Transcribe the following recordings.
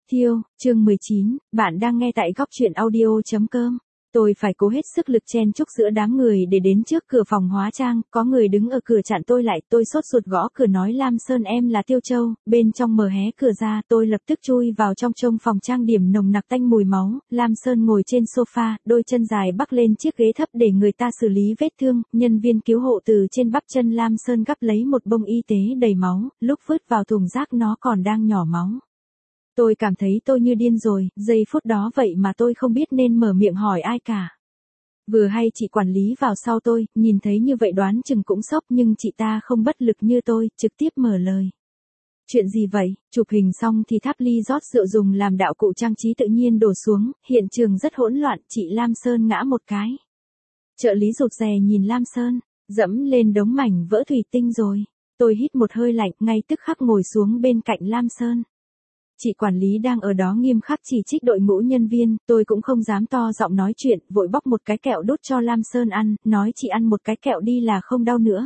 Thiêu, chương 19, bạn đang nghe tại góc truyện audio.com. Tôi phải cố hết sức lực chen chúc giữa đám người để đến trước cửa phòng hóa trang, có người đứng ở cửa chặn tôi lại, tôi sốt ruột gõ cửa nói Lam Sơn em là Tiêu Châu, bên trong mở hé cửa ra, tôi lập tức chui vào trong trông phòng trang điểm nồng nặc tanh mùi máu, Lam Sơn ngồi trên sofa, đôi chân dài bắc lên chiếc ghế thấp để người ta xử lý vết thương, nhân viên cứu hộ từ trên bắp chân Lam Sơn gắp lấy một bông y tế đầy máu, lúc vứt vào thùng rác nó còn đang nhỏ máu. Tôi cảm thấy tôi như điên rồi, giây phút đó vậy mà tôi không biết nên mở miệng hỏi ai cả. Vừa hay chị quản lý vào sau tôi, nhìn thấy như vậy đoán chừng cũng sốc nhưng chị ta không bất lực như tôi, trực tiếp mở lời. Chuyện gì vậy? Chụp hình xong thì tháp ly rót rượu dùng làm đạo cụ trang trí tự nhiên đổ xuống, hiện trường rất hỗn loạn, chị Lam Sơn ngã một cái. Trợ lý rụt rè nhìn Lam Sơn, dẫm lên đống mảnh vỡ thủy tinh rồi. Tôi hít một hơi lạnh, ngay tức khắc ngồi xuống bên cạnh Lam Sơn. Chị quản lý đang ở đó nghiêm khắc chỉ trích đội ngũ nhân viên, tôi cũng không dám to giọng nói chuyện, vội bóc một cái kẹo đút cho Lam Sơn ăn, nói chị ăn một cái kẹo đi là không đau nữa.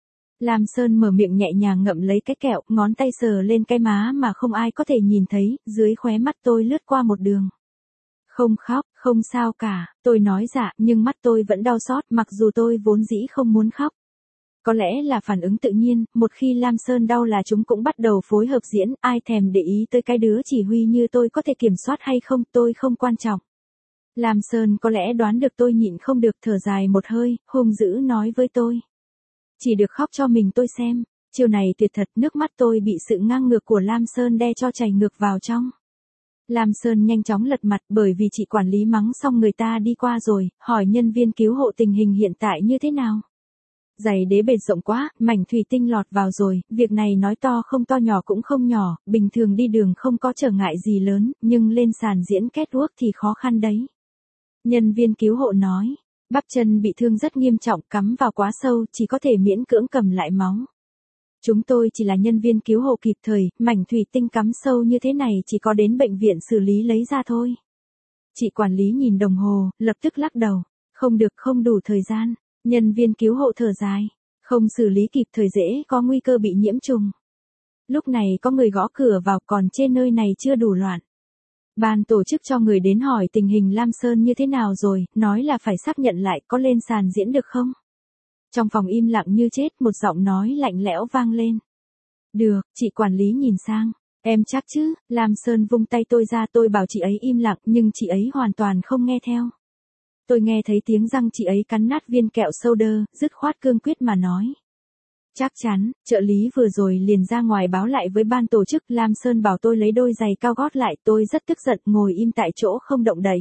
Lam Sơn mở miệng nhẹ nhàng ngậm lấy cái kẹo, ngón tay sờ lên cái má mà không ai có thể nhìn thấy, dưới khóe mắt tôi lướt qua một đường. Không khóc, không sao cả, tôi nói dạ, nhưng mắt tôi vẫn đau xót, mặc dù tôi vốn dĩ không muốn khóc. Có lẽ là phản ứng tự nhiên, một khi Lam Sơn đau là chúng cũng bắt đầu phối hợp diễn, ai thèm để ý tới cái đứa chỉ huy như tôi có thể kiểm soát hay không, tôi không quan trọng. Lam Sơn có lẽ đoán được tôi nhịn không được, thở dài một hơi, hung dữ nói với tôi. Chỉ được khóc cho mình tôi xem, chiều này tuyệt thật, nước mắt tôi bị sự ngang ngược của Lam Sơn đe cho chảy ngược vào trong. Lam Sơn nhanh chóng lật mặt bởi vì chị quản lý mắng xong người ta đi qua rồi, hỏi nhân viên cứu hộ tình hình hiện tại như thế nào. Giày đế bệt rộng quá, mảnh thủy tinh lọt vào rồi, việc này nói to không to nhỏ cũng không nhỏ, bình thường đi đường không có trở ngại gì lớn, nhưng lên sàn diễn catwalk thì khó khăn đấy. Nhân viên cứu hộ nói, bắp chân bị thương rất nghiêm trọng, cắm vào quá sâu, chỉ có thể miễn cưỡng cầm lại máu. Chúng tôi chỉ là nhân viên cứu hộ kịp thời, mảnh thủy tinh cắm sâu như thế này chỉ có đến bệnh viện xử lý lấy ra thôi. Chị quản lý nhìn đồng hồ, lập tức lắc đầu, không được, không đủ thời gian. Nhân viên cứu hộ thở dài, không xử lý kịp thời dễ có nguy cơ bị nhiễm trùng. Lúc này có người gõ cửa vào, còn trên nơi này chưa đủ loạn. Ban tổ chức cho người đến hỏi tình hình Lam Sơn như thế nào rồi, nói là phải xác nhận lại có lên sàn diễn được không. Trong phòng im lặng như chết, một giọng nói lạnh lẽo vang lên. Được, chị quản lý nhìn sang. Em chắc chứ? Lam Sơn vung tay tôi ra, tôi bảo chị ấy im lặng nhưng chị ấy hoàn toàn không nghe theo. Tôi nghe thấy tiếng răng chị ấy cắn nát viên kẹo soda, dứt khoát cương quyết mà nói. Chắc chắn, trợ lý vừa rồi liền ra ngoài báo lại với ban tổ chức, Lam Sơn bảo tôi lấy đôi giày cao gót lại, tôi rất tức giận, ngồi im tại chỗ không động đậy.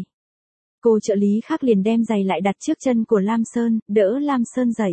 Cô trợ lý khác liền đem giày lại đặt trước chân của Lam Sơn, đỡ Lam Sơn dậy.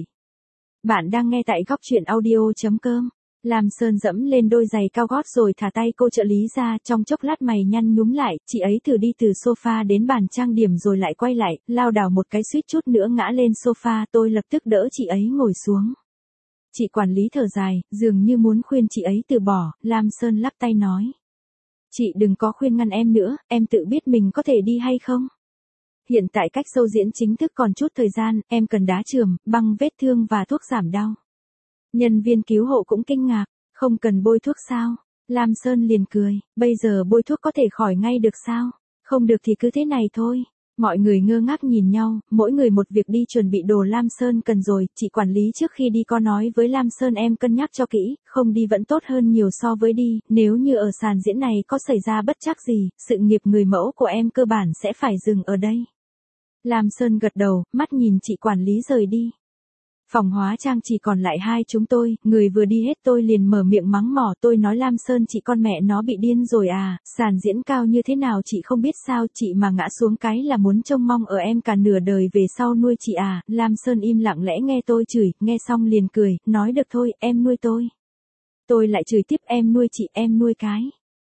Bạn đang nghe tại góc truyện audio.com. Lam Sơn dẫm lên đôi giày cao gót rồi thả tay cô trợ lý ra, trong chốc lát mày nhăn nhúm lại, chị ấy thử đi từ sofa đến bàn trang điểm rồi lại quay lại, lao đảo một cái suýt chút nữa ngã lên sofa, tôi lập tức đỡ chị ấy ngồi xuống. Chị quản lý thở dài, dường như muốn khuyên chị ấy từ bỏ, Lam Sơn lắc tay nói. Chị đừng có khuyên ngăn em nữa, em tự biết mình có thể đi hay không. Hiện tại cách show diễn chính thức còn chút thời gian, em cần đá chườm, băng vết thương và thuốc giảm đau. Nhân viên cứu hộ cũng kinh ngạc, không cần bôi thuốc sao? Lam Sơn liền cười, bây giờ bôi thuốc có thể khỏi ngay được sao? Không được thì cứ thế này thôi. Mọi người ngơ ngác nhìn nhau, mỗi người một việc đi chuẩn bị đồ Lam Sơn cần rồi, chị quản lý trước khi đi có nói với Lam Sơn em cân nhắc cho kỹ, không đi vẫn tốt hơn nhiều so với đi, nếu như ở sàn diễn này có xảy ra bất trắc gì, sự nghiệp người mẫu của em cơ bản sẽ phải dừng ở đây. Lam Sơn gật đầu, mắt nhìn chị quản lý rời đi. Phòng hóa trang chỉ còn lại hai chúng tôi, người vừa đi hết tôi liền mở miệng mắng mỏ, tôi nói Lam Sơn chị con mẹ nó bị điên rồi à, sàn diễn cao như thế nào chị không biết sao, chị mà ngã xuống cái là muốn trông mong ở em cả nửa đời về sau nuôi chị à. Lam Sơn im lặng lẽ nghe tôi chửi, nghe xong liền cười, nói được thôi, em nuôi tôi. Tôi lại chửi tiếp, em nuôi chị, em nuôi cái.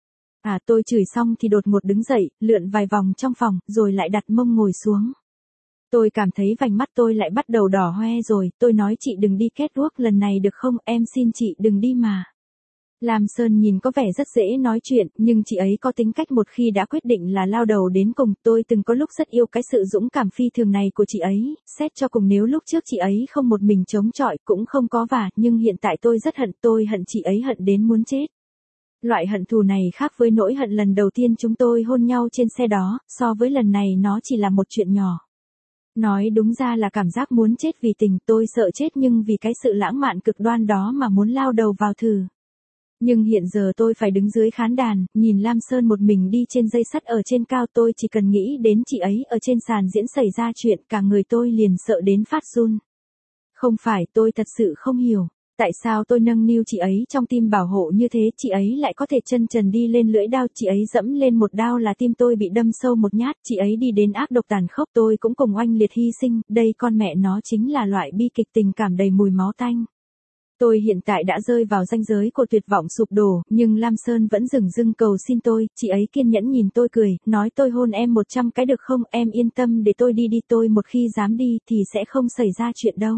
À, tôi chửi xong thì đột ngột đứng dậy, lượn vài vòng trong phòng, rồi lại đặt mông ngồi xuống. Tôi cảm thấy vành mắt tôi lại bắt đầu đỏ hoe rồi, tôi nói chị đừng đi catwalk lần này được không, em xin chị đừng đi mà. Lam Sơn nhìn có vẻ rất dễ nói chuyện, nhưng chị ấy có tính cách một khi đã quyết định là lao đầu đến cùng, tôi từng có lúc rất yêu cái sự dũng cảm phi thường này của chị ấy, xét cho cùng nếu lúc trước chị ấy không một mình chống chọi cũng không có vả, nhưng hiện tại tôi rất hận, tôi hận chị ấy hận đến muốn chết. Loại hận thù này khác với nỗi hận lần đầu tiên chúng tôi hôn nhau trên xe đó, so với lần này nó chỉ là một chuyện nhỏ. Nói đúng ra là cảm giác muốn chết vì tình, tôi sợ chết nhưng vì cái sự lãng mạn cực đoan đó mà muốn lao đầu vào thử. Nhưng hiện giờ tôi phải đứng dưới khán đàn, nhìn Lam Sơn một mình đi trên dây sắt ở trên cao, tôi chỉ cần nghĩ đến chị ấy ở trên sàn diễn xảy ra chuyện, cả người tôi liền sợ đến phát run. Không phải, tôi thật sự không hiểu. Tại sao tôi nâng niu chị ấy trong tim bảo hộ như thế, chị ấy lại có thể chân trần đi lên lưỡi đao, chị ấy dẫm lên một đao là tim tôi bị đâm sâu một nhát, chị ấy đi đến ác độc tàn khốc, tôi cũng cùng oanh liệt hy sinh, đây con mẹ nó chính là loại bi kịch tình cảm đầy mùi máu tanh. Tôi hiện tại đã rơi vào ranh giới của tuyệt vọng sụp đổ, nhưng Lam Sơn vẫn dửng dưng cầu xin tôi, chị ấy kiên nhẫn nhìn tôi cười, nói tôi hôn em 100 cái được không, em yên tâm để tôi đi tôi một khi dám đi thì sẽ không xảy ra chuyện đâu.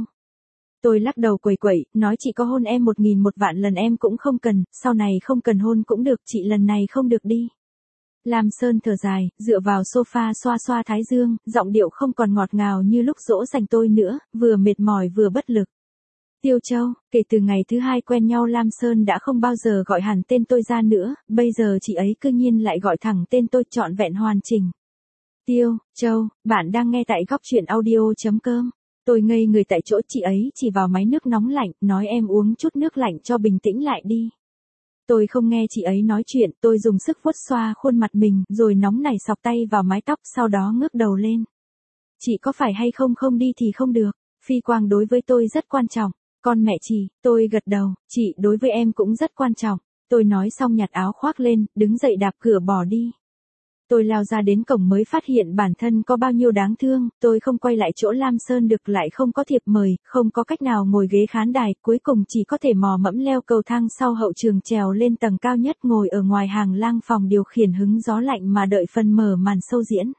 Tôi lắc đầu quẩy quẩy, nói chị có hôn em 1000 lần em cũng không cần, sau này không cần hôn cũng được, chị lần này không được đi. Lam Sơn thở dài, dựa vào sofa xoa xoa thái dương, giọng điệu không còn ngọt ngào như lúc dỗ dành tôi nữa, vừa mệt mỏi vừa bất lực. Tiêu Châu, kể từ ngày thứ hai quen nhau Lam Sơn đã không bao giờ gọi hẳn tên tôi ra nữa, bây giờ chị ấy cư nhiên lại gọi thẳng tên tôi trọn vẹn hoàn chỉnh. Tiêu Châu, bạn đang nghe tại góc truyện audio.com. Tôi ngây người tại chỗ, chị ấy chỉ vào máy nước nóng lạnh, nói em uống chút nước lạnh cho bình tĩnh lại đi. Tôi không nghe chị ấy nói chuyện, tôi dùng sức vuốt xoa khuôn mặt mình, rồi nóng nảy xọc tay vào mái tóc, sau đó ngước đầu lên. Chị có phải hay không, không đi thì không được, phi quang đối với tôi rất quan trọng. Con mẹ chị, tôi gật đầu, chị đối với em cũng rất quan trọng. Tôi nói xong nhặt áo khoác lên, đứng dậy đạp cửa bỏ đi. Tôi lao ra đến cổng mới phát hiện bản thân có bao nhiêu đáng thương, tôi không quay lại chỗ Lam Sơn được, lại không có thiệp mời, không có cách nào ngồi ghế khán đài, cuối cùng chỉ có thể mò mẫm leo cầu thang sau hậu trường trèo lên tầng cao nhất, ngồi ở ngoài hàng lang phòng điều khiển hứng gió lạnh mà đợi phần mở màn show diễn.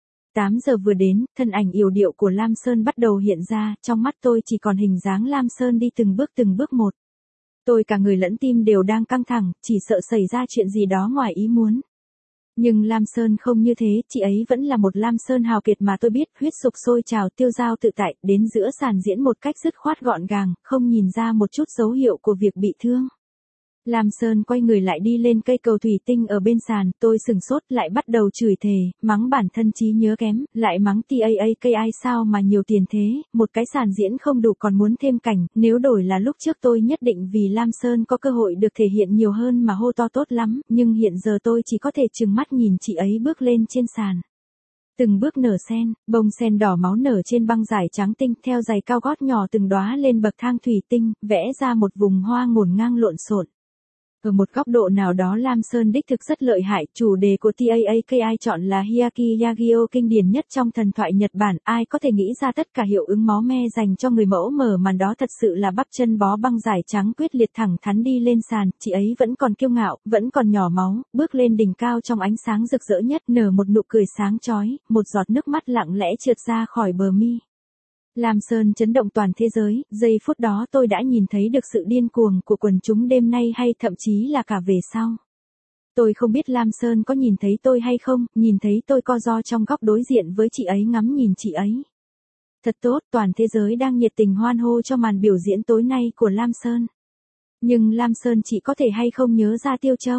8 giờ vừa đến, thân ảnh yểu điệu của Lam Sơn bắt đầu hiện ra, trong mắt tôi chỉ còn hình dáng Lam Sơn đi từng bước một. Tôi cả người lẫn tim đều đang căng thẳng, chỉ sợ xảy ra chuyện gì đó ngoài ý muốn. Nhưng Lam Sơn không như thế, chị ấy vẫn là một Lam Sơn hào kiệt mà tôi biết, huyết sục sôi trào, tiêu dao tự tại, đến giữa sàn diễn một cách dứt khoát gọn gàng, không nhìn ra một chút dấu hiệu của việc bị thương. Lam Sơn quay người lại đi lên cây cầu thủy tinh ở bên sàn, tôi sửng sốt lại bắt đầu chửi thề, mắng bản thân trí nhớ kém, lại mắng TAAKI sao mà nhiều tiền thế, một cái sàn diễn không đủ còn muốn thêm cảnh, nếu đổi là lúc trước tôi nhất định vì Lam Sơn có cơ hội được thể hiện nhiều hơn mà hô to tốt lắm, nhưng hiện giờ tôi chỉ có thể trừng mắt nhìn chị ấy bước lên trên sàn. Từng bước nở sen, bông sen đỏ máu nở trên băng giải trắng tinh, theo giày cao gót nhỏ từng đóa lên bậc thang thủy tinh, vẽ ra một vùng hoa ngổn ngang lộn xộn. Ở một góc độ nào đó Lam Sơn đích thực rất lợi hại, chủ đề của TAAKI chọn là Hyakki Yagyo kinh điển nhất trong thần thoại Nhật Bản, ai có thể nghĩ ra tất cả hiệu ứng máu me dành cho người mẫu mở màn đó, thật sự là bắp chân bó băng giải trắng quyết liệt thẳng thắn đi lên sàn, chị ấy vẫn còn kiêu ngạo, vẫn còn nhỏ máu, bước lên đỉnh cao trong ánh sáng rực rỡ nhất, nở một nụ cười sáng chói, một giọt nước mắt lặng lẽ trượt ra khỏi bờ mi. Lam Sơn chấn động toàn thế giới, giây phút đó tôi đã nhìn thấy được sự điên cuồng của quần chúng đêm nay hay thậm chí là cả về sau. Tôi không biết Lam Sơn có nhìn thấy tôi hay không, nhìn thấy tôi co ro trong góc đối diện với chị ấy, ngắm nhìn chị ấy. Thật tốt, toàn thế giới đang nhiệt tình hoan hô cho màn biểu diễn tối nay của Lam Sơn. Nhưng Lam Sơn chị có thể hay không nhớ ra Tiêu Châu?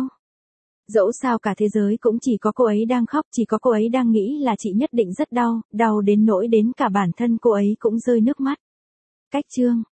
Dẫu sao cả thế giới cũng chỉ có cô ấy đang khóc, chỉ có cô ấy đang nghĩ là chị nhất định rất đau, đau đến nỗi đến cả bản thân cô ấy cũng rơi nước mắt. Cách chương